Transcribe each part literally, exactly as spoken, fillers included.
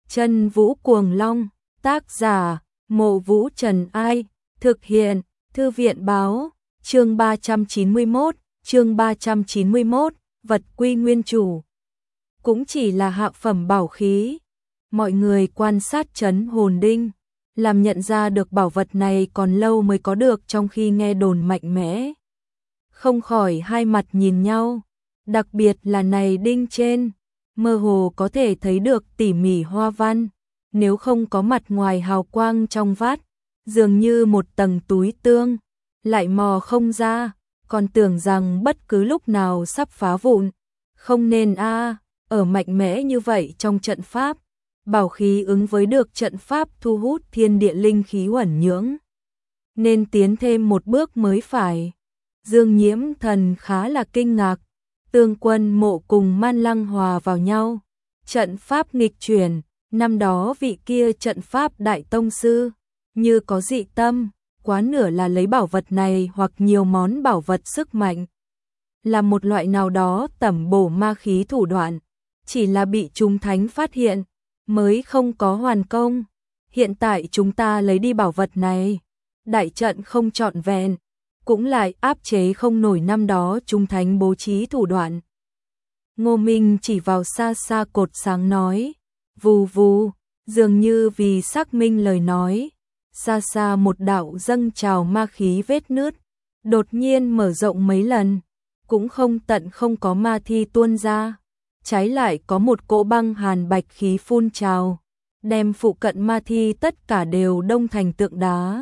Chân Vũ Cuồng Long, tác giả, Mộ Vũ Trần Ai, thực hiện, Thư viện Báo, chương ba trăm chín mươi mốt, chương ba trăm chín mươi mốt, vật quy nguyên chủ. Cũng chỉ là hạ phẩm bảo khí. Mọi người quan sát trấn hồn đinh, làm nhận ra được bảo vật này còn lâu mới có được, trong khi nghe đồn mạnh mẽ. Không khỏi hai mặt nhìn nhau, đặc biệt là này đinh trên, mơ hồ có thể thấy được tỉ mỉ hoa văn, nếu không có mặt ngoài hào quang trong vát, dường như một tầng túi tương, lại mò không ra, còn tưởng rằng bất cứ lúc nào sắp phá vụn. Không nên a, ở mạnh mẽ như vậy trong trận pháp, bảo khí ứng với được trận pháp thu hút thiên địa linh khí uẩn nhưỡng, nên tiến thêm một bước mới phải. Dương Nhiễm Thần khá là kinh ngạc, Tương Quân Mộ cùng Man Lăng hòa vào nhau, trận pháp nghịch chuyển, năm đó vị kia trận pháp đại tông sư, như có dị tâm, quá nửa là lấy bảo vật này hoặc nhiều món bảo vật sức mạnh, là một loại nào đó tẩm bổ ma khí thủ đoạn, chỉ là bị chúng thánh phát hiện, mới không có hoàn công. Hiện tại chúng ta lấy đi bảo vật này, đại trận không trọn vẹn, cũng lại áp chế không nổi năm đó chúng thánh bố trí thủ đoạn. Ngô Minh chỉ vào xa xa cột sáng nói, vù vù, dường như vì xác minh lời nói, xa xa một đạo dâng trào ma khí vết nứt, đột nhiên mở rộng mấy lần, cũng không tận không có ma thi tuôn ra, trái lại có một cỗ băng hàn bạch khí phun trào, đem phụ cận ma thi tất cả đều đông thành tượng đá.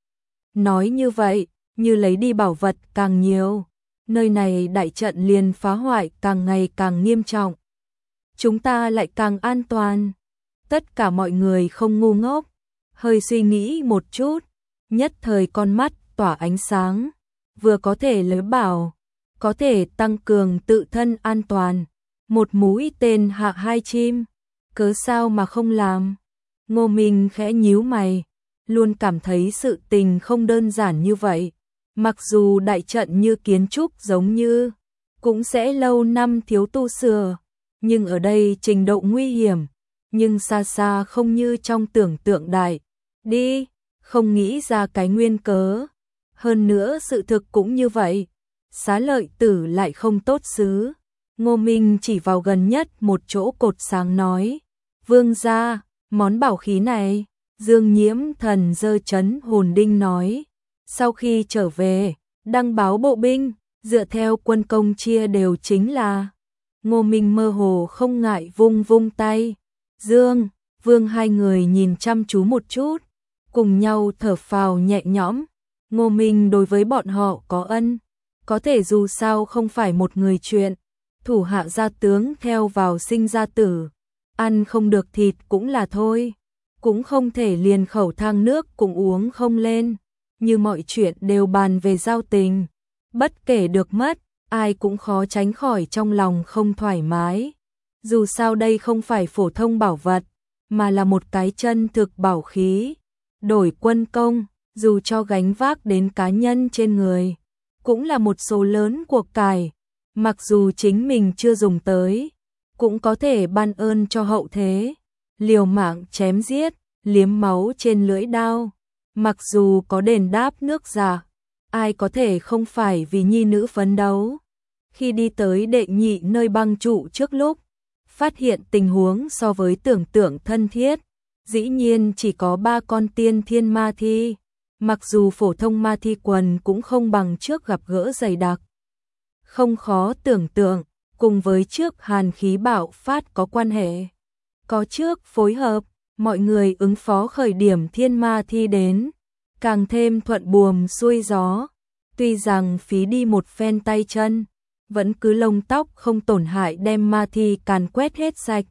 Nói như vậy, như lấy đi bảo vật càng nhiều, nơi này đại trận liền phá hoại càng ngày càng nghiêm trọng. Chúng ta lại càng an toàn. Tất cả mọi người không ngu ngốc, hơi suy nghĩ một chút, nhất thời con mắt tỏa ánh sáng, vừa có thể lấy bảo, có thể tăng cường tự thân an toàn, một mũi tên hạ hai chim, cớ sao mà không làm. Ngô Minh khẽ nhíu mày, luôn cảm thấy sự tình không đơn giản như vậy. Mặc dù đại trận như kiến trúc giống như, cũng sẽ lâu năm thiếu tu sửa, nhưng ở đây trình độ nguy hiểm, nhưng xa xa không như trong tưởng tượng đại. Đi, không nghĩ ra cái nguyên cớ. Hơn nữa sự thực cũng như vậy, Xá Lợi Tử lại không tốt xứ. Ngô Minh chỉ vào gần nhất một chỗ cột sáng nói, vương gia, món bảo khí này. Dương Nhiễm Thần giơ trấn hồn đinh nói, sau khi trở về, đăng báo bộ binh, dựa theo quân công chia đều chính là. Ngô Minh mơ hồ không ngại vung vung tay. Dương, Vương hai người nhìn chăm chú một chút, cùng nhau thở phào nhẹ nhõm. Ngô Minh đối với bọn họ có ân, có thể dù sao không phải một người chuyện, thủ hạ gia tướng theo vào sinh ra tử, ăn không được thịt cũng là thôi, cũng không thể liền khẩu thang nước cũng uống không lên, như mọi chuyện đều bàn về giao tình, bất kể được mất, ai cũng khó tránh khỏi trong lòng không thoải mái. Dù sao đây không phải phổ thông bảo vật, mà là một cái chân thực bảo khí, đổi quân công, dù cho gánh vác đến cá nhân trên người, cũng là một số lớn của cải, mặc dù chính mình chưa dùng tới, cũng có thể ban ơn cho hậu thế, liều mạng chém giết, liếm máu trên lưỡi đao, mặc dù có đền đáp nước giả, ai có thể không phải vì nhi nữ phấn đấu. Khi đi tới đệ nhị nơi băng trụ trước lúc, phát hiện tình huống so với tưởng tượng thân thiết, dĩ nhiên chỉ có ba con tiên thiên ma thi, mặc dù phổ thông ma thi quần cũng không bằng trước gặp gỡ dày đặc. Không khó tưởng tượng, cùng với trước hàn khí bạo phát có quan hệ. Có trước phối hợp, mọi người ứng phó khởi điểm thiên ma thi đến, càng thêm thuận buồm xuôi gió, tuy rằng phí đi một phen tay chân, vẫn cứ lông tóc không tổn hại đem ma thi càn quét hết sạch.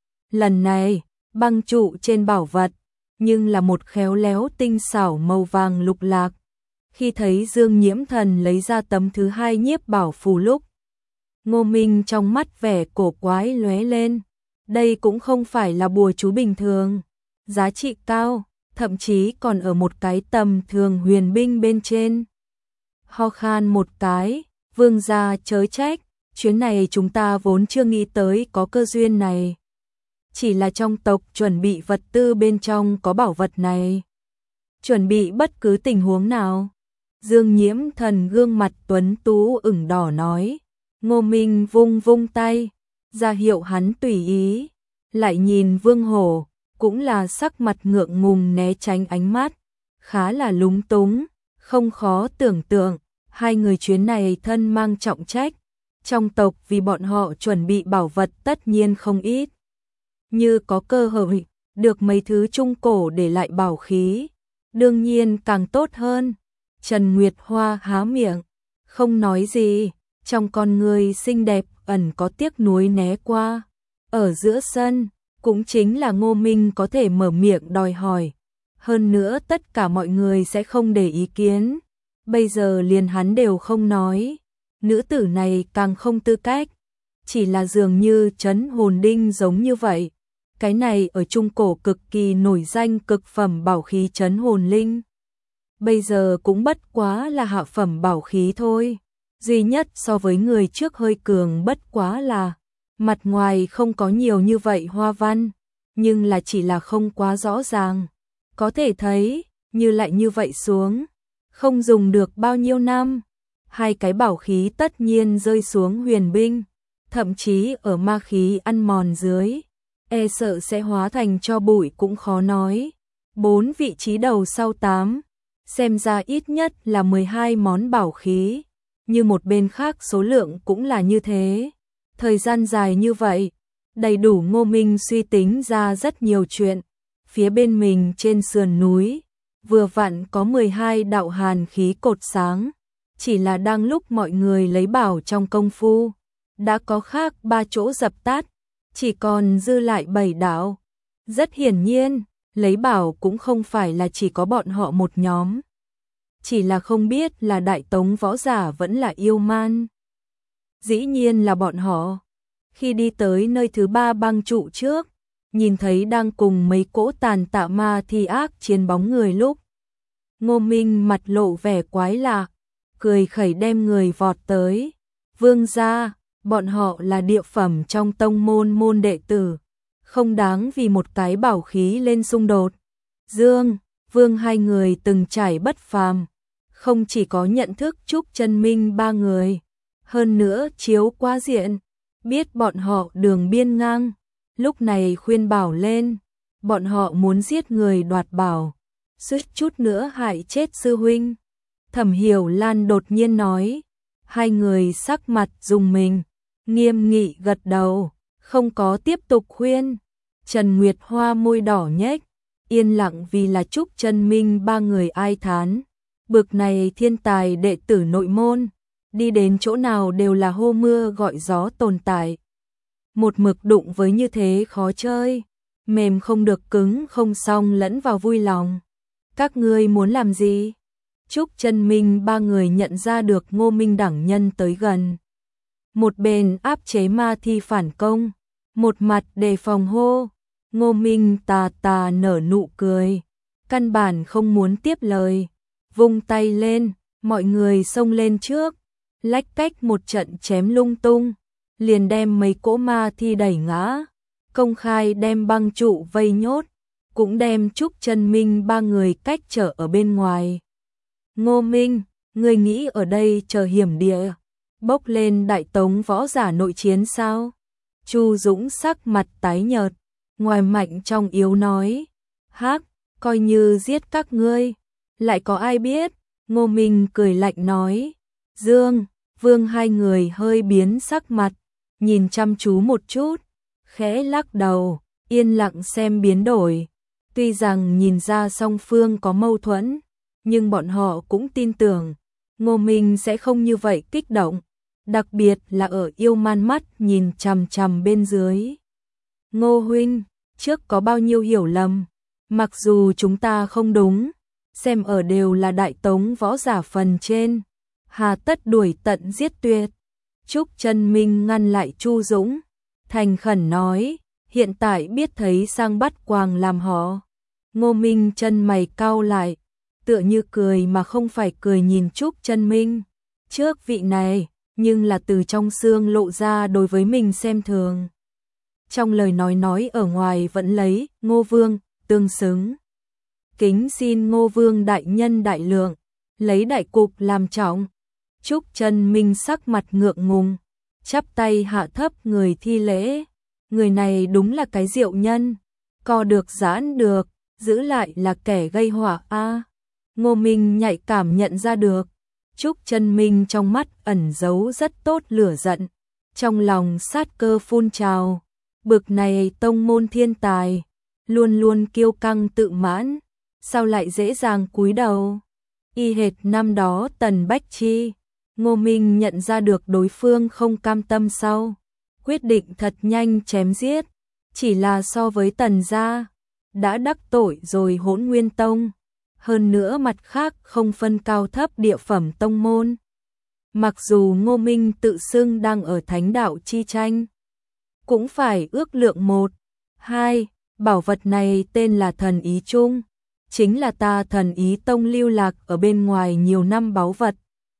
Lần này, băng trụ trên bảo vật, nhưng là một khéo léo tinh xảo màu vàng lục lạc. Khi thấy Dương Nhiễm Thần lấy ra tấm thứ hai nhiếp bảo phù lúc, Ngô Minh trong mắt vẻ cổ quái lóe lên. Đây cũng không phải là bùa chú bình thường, giá trị cao, thậm chí còn ở một cái tầm thường huyền binh bên trên. Ho khan một cái, vương gia chớ trách, chuyến này chúng ta vốn chưa nghĩ tới có cơ duyên này. chỉ là trong tộc chuẩn bị vật tư bên trong có bảo vật này. Chuẩn bị bất cứ tình huống nào. Dương Nhiễm Thần gương mặt tuấn tú ửng đỏ nói. Ngô Minh vung vung tay, ra hiệu hắn tùy ý, lại nhìn Vương Hổ, cũng là sắc mặt ngượng ngùng né tránh ánh mắt, khá là lúng túng, không khó tưởng tượng, hai người chuyến này thân mang trọng trách, trong tộc vì bọn họ chuẩn bị bảo vật tất nhiên không ít. Như có cơ hội, được mấy thứ trung cổ để lại bảo khí, đương nhiên càng tốt hơn. Trần Nguyệt Hoa há miệng, không nói gì, trong con người xinh đẹp ẩn có tiếc nuối né qua. Ở giữa sân, cũng chính là Ngô Minh có thể mở miệng đòi hỏi. Hơn nữa tất cả mọi người sẽ không để ý kiến. Bây giờ liền hắn đều không nói. Nữ tử này càng không tư cách. Chỉ là dường như trấn hồn đinh giống như vậy. Cái này ở Trung Cổ cực kỳ nổi danh cực phẩm bảo khí trấn hồn linh. Bây giờ cũng bất quá là hạ phẩm bảo khí thôi. Duy nhất so với người trước hơi cường bất quá là mặt ngoài không có nhiều như vậy hoa văn, nhưng là chỉ là không quá rõ ràng. Có thể thấy, như lại như vậy xuống, không dùng được bao nhiêu năm, hai cái bảo khí tất nhiên rơi xuống huyền binh, thậm chí ở ma khí ăn mòn dưới, e sợ sẽ hóa thành cho bụi cũng khó nói. Bốn vị trí đầu sau tám, xem ra ít nhất là mười hai món bảo khí, như một bên khác số lượng cũng là như thế. Thời gian dài như vậy, đầy đủ Ngô Minh suy tính ra rất nhiều chuyện. Phía bên mình trên sườn núi, vừa vặn có mười hai đạo hàn khí cột sáng, chỉ là đang lúc mọi người lấy bảo trong công phu, đã có khác ba chỗ dập tắt, chỉ còn dư lại bảy đạo. Rất hiển nhiên, lấy bảo cũng không phải là chỉ có bọn họ một nhóm. Chỉ là không biết là Đại Tống võ giả vẫn là yêu man. Dĩ nhiên là bọn họ. Khi đi tới nơi thứ ba băng trụ trước, nhìn thấy đang cùng mấy cỗ tàn tạ ma thi ác chiến bóng người lúc. Ngô Minh mặt lộ vẻ quái lạ, cười khẩy đem người vọt tới. Vương gia, bọn họ là địa phẩm trong tông môn môn đệ tử, không đáng vì một cái bảo khí lên xung đột. Dương, Vương hai người từng trải bất phàm, không chỉ có nhận thức Trúc Chân Minh ba người, hơn nữa chiếu qua diện, biết bọn họ đường biên ngang, lúc này khuyên bảo lên, bọn họ muốn giết người đoạt bảo, suýt chút nữa hại chết sư huynh. Thẩm Hiểu Lan đột nhiên nói, hai người sắc mặt rùng mình, nghiêm nghị gật đầu, không có tiếp tục khuyên. Trần Nguyệt Hoa môi đỏ nhếch, yên lặng vì là Trúc Chân Minh ba người ai thán. Bực này thiên tài đệ tử nội môn, đi đến chỗ nào đều là hô mưa gọi gió tồn tại. Một mực đụng với như thế khó chơi, mềm không được cứng không xong lẫn vào vui lòng. Các ngươi muốn làm gì? Trúc Chân Minh ba người nhận ra được Ngô Minh đẳng nhân tới gần. Một bên áp chế ma thi phản công, một mặt đề phòng hô. Ngô Minh tà tà nở nụ cười, căn bản không muốn tiếp lời. Vung tay lên, mọi người xông lên trước, lách cách một trận chém lung tung, liền đem mấy cỗ ma thi đẩy ngã, công khai đem băng trụ vây nhốt, cũng đem Trúc Chân Minh ba người cách trở ở bên ngoài. Ngô Minh, ngươi nghĩ ở đây chờ hiểm địa, bốc lên Đại Tống võ giả nội chiến sao? Chu Dũng sắc mặt tái nhợt, ngoài mạnh trong yếu nói, hắc, coi như giết các ngươi. Lại có ai biết? Ngô Minh cười lạnh nói. Dương, Vương hai người hơi biến sắc mặt, nhìn chăm chú một chút, khẽ lắc đầu, yên lặng xem biến đổi. Tuy rằng nhìn ra song phương có mâu thuẫn, nhưng bọn họ cũng tin tưởng Ngô Minh sẽ không như vậy kích động, đặc biệt là ở yêu man mắt nhìn chằm chằm bên dưới. Ngô huynh, trước có bao nhiêu hiểu lầm, mặc dù chúng ta không đúng, xem ở đều là Đại Tống võ giả phần trên, hà tất đuổi tận giết tuyệt. Trúc Chân Minh ngăn lại Chu Dũng, thành khẩn nói, hiện tại biết thấy sang bắt quàng làm họ. Ngô Minh chân mày cau lại, tựa như cười mà không phải cười nhìn Trúc Chân Minh. Trước vị này, nhưng là từ trong xương lộ ra đối với mình xem thường. trong lời nói nói ở ngoài vẫn lấy Ngô Vương tương xứng. Kính xin Ngô Vương đại nhân đại lượng, lấy đại cục làm trọng. Trúc Trân Minh sắc mặt ngượng ngùng, chắp tay hạ thấp người thi lễ. Người này đúng là cái diệu nhân, co được giãn được, giữ lại là kẻ gây họa a. Ngô Minh nhạy cảm nhận ra được, Trúc Trân Minh trong mắt ẩn giấu rất tốt lửa giận, trong lòng sát cơ phun trào. Bực này tông môn thiên tài, luôn luôn kiêu căng tự mãn, sao lại dễ dàng cúi đầu. Y hệt năm đó Tần Bách Chi, Ngô Minh nhận ra được đối phương không cam tâm sau, quyết định thật nhanh chém giết, chỉ là so với Tần gia, đã đắc tội rồi Hỗn Nguyên Tông, hơn nữa mặt khác không phân cao thấp địa phẩm tông môn. Mặc dù Ngô Minh tự xưng đang ở thánh đạo chi tranh, cũng phải ước lượng một, hai, bảo vật này tên là thần ý chung, chính là ta thần ý tông lưu lạc ở bên ngoài nhiều năm báu vật.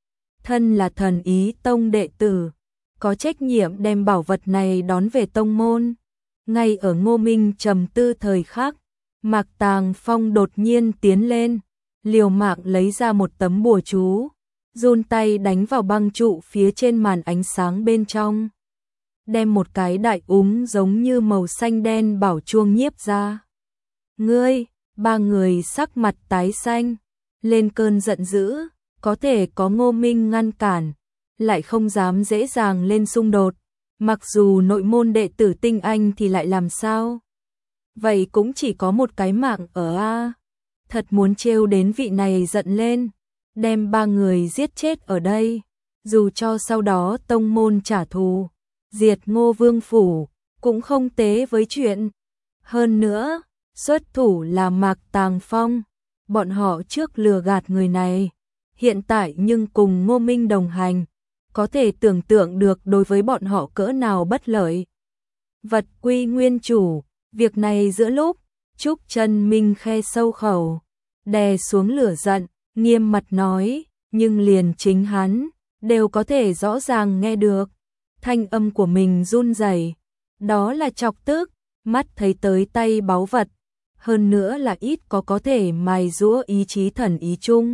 Thân là thần ý tông đệ tử, có trách nhiệm đem bảo vật này đón về tông môn. Ngay ở Ngô Minh trầm tư thời khắc, Mạc Tàng Phong đột nhiên tiến lên, liều mạng lấy ra một tấm bùa chú, run tay đánh vào băng trụ phía trên màn ánh sáng bên trong, đem một cái đại úng giống như màu xanh đen bảo chuông nhiếp ra. Ngươi, ba người sắc mặt tái xanh, lên cơn giận dữ, có thể có Ngô Minh ngăn cản, lại không dám dễ dàng lên xung đột, mặc dù nội môn đệ tử tinh anh thì lại làm sao? Vậy cũng chỉ có một cái mạng ở a. Thật muốn trêu đến vị này giận lên, đem ba người giết chết ở đây, dù cho sau đó tông môn trả thù, diệt Ngô Vương phủ, cũng không tế với chuyện. Hơn nữa, xuất thủ là Mạc Tàng Phong, bọn họ trước lừa gạt người này, hiện tại nhưng cùng Ngô Minh đồng hành, có thể tưởng tượng được đối với bọn họ cỡ nào bất lợi. Vật quy nguyên chủ, việc này giữa lúc, Trúc Trân Minh khe sâu khẩu, đè xuống lửa giận, nghiêm mặt nói, nhưng liền chính hắn, đều có thể rõ ràng nghe được. Thanh âm của mình run rẩy, đó là chọc tức, mắt thấy tới tay báu vật, hơn nữa là ít có có thể mài giũa ý chí thần ý chung.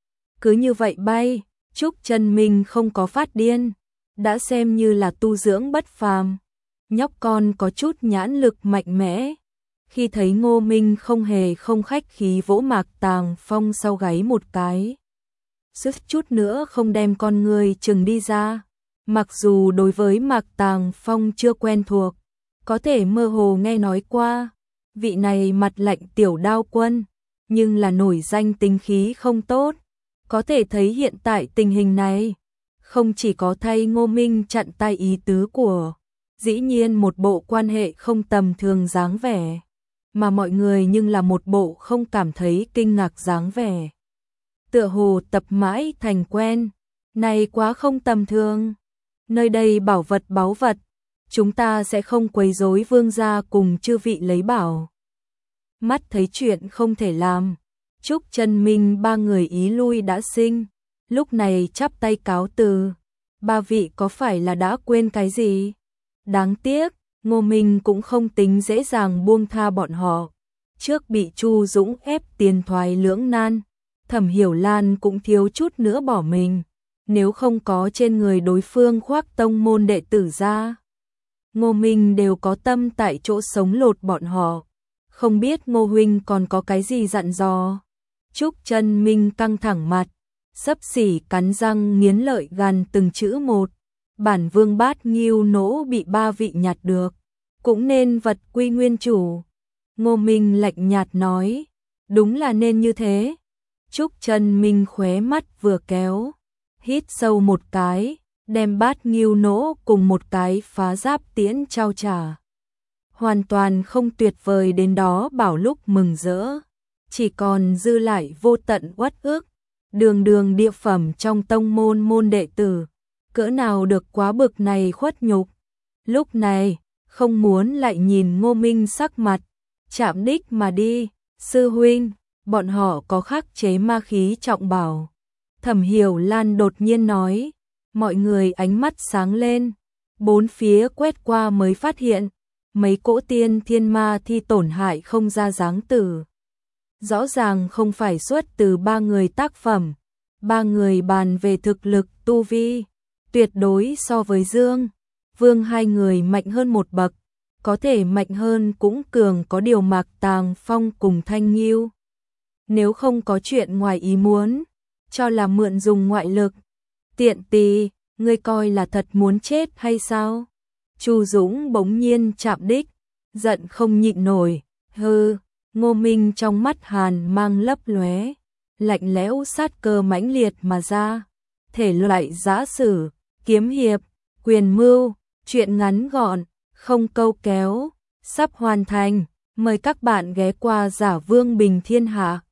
Cứ như vậy bay, Trúc Trân Minh không có phát điên, đã xem như là tu dưỡng bất phàm. Nhóc con có chút nhãn lực mạnh mẽ, khi thấy Ngô Minh không hề không khách khí vỗ Mạc Tàng Phong sau gáy một cái, sức chút nữa không đem con người chừng đi ra. Mặc dù đối với Mạc Tàng Phong chưa quen thuộc, có thể mơ hồ nghe nói qua, vị này mặt lạnh tiểu đao quân, nhưng là nổi danh tính khí không tốt. Có thể thấy hiện tại tình hình này, không chỉ có thay Ngô Minh chặn tay ý tứ của, dĩ nhiên một bộ quan hệ không tầm thường dáng vẻ, mà mọi người nhưng là một bộ không cảm thấy kinh ngạc dáng vẻ. Tựa hồ tập mãi thành quen, này quá không tầm thường. Nơi đây bảo vật báu vật, chúng ta sẽ không quấy rối vương gia cùng chư vị lấy bảo. Mắt thấy chuyện không thể làm, Trúc Trân Minh ba người ý lui đã sinh, lúc này chắp tay cáo từ. Ba vị có phải là đã quên cái gì? Đáng tiếc, Ngô Minh cũng không tính dễ dàng buông tha bọn họ. Trước bị Chu Dũng ép tiền thoái lưỡng nan, Thẩm Hiểu Lan cũng thiếu chút nữa bỏ mình. Nếu không có trên người đối phương khoác tông môn đệ tử ra, Ngô Minh đều có tâm tại chỗ sống lột bọn họ. Không biết Ngô huynh còn có cái gì dặn dò. Trúc Trân Minh căng thẳng mặt, xấp xỉ cắn răng nghiến lợi gằn từng chữ một. Bản vương bát nghiêu nỗ bị ba vị nhặt được, cũng nên vật quy nguyên chủ. Ngô Minh lạnh nhạt nói, đúng là nên như thế. Trúc Trân Minh khóe mắt vừa kéo, hít sâu một cái, đem bát nghiêu nỗ cùng một cái phá giáp tiễn trao trả. Hoàn toàn không tuyệt vời đến đó bảo lúc mừng rỡ, chỉ còn dư lại vô tận uất ức. Đường đường địa phẩm trong tông môn môn đệ tử, cỡ nào được quá bực này khuất nhục. Lúc này, không muốn lại nhìn Ngô Minh sắc mặt, chạm đích mà đi. Sư huynh, bọn họ có khắc chế ma khí trọng bảo. Thẩm Hiểu Lan đột nhiên nói, mọi người ánh mắt sáng lên, bốn phía quét qua mới phát hiện, mấy cỗ tiên thiên ma thi tổn hại không ra dáng tử. Rõ ràng không phải xuất từ ba người tác phẩm, ba người bàn về thực lực tu vi, tuyệt đối so với Dương, Vương hai người mạnh hơn một bậc, có thể mạnh hơn cũng cường có điều Mạc Tàng Phong cùng Thanh Nghiêu. Nếu không có chuyện ngoài ý muốn, cho là mượn dùng ngoại lực. Tiện tì, ngươi coi là thật muốn chết hay sao? Chu Dũng bỗng nhiên chạm đích, giận không nhịn nổi, hừ, Ngô Minh trong mắt hàn mang lấp lóe, lạnh lẽo sát cơ mãnh liệt mà ra. Thể loại giã sử, kiếm hiệp, quyền mưu, truyện ngắn gọn, không câu kéo, sắp hoàn thành, mời các bạn ghé qua Giả Vương Bình Thiên Hạ.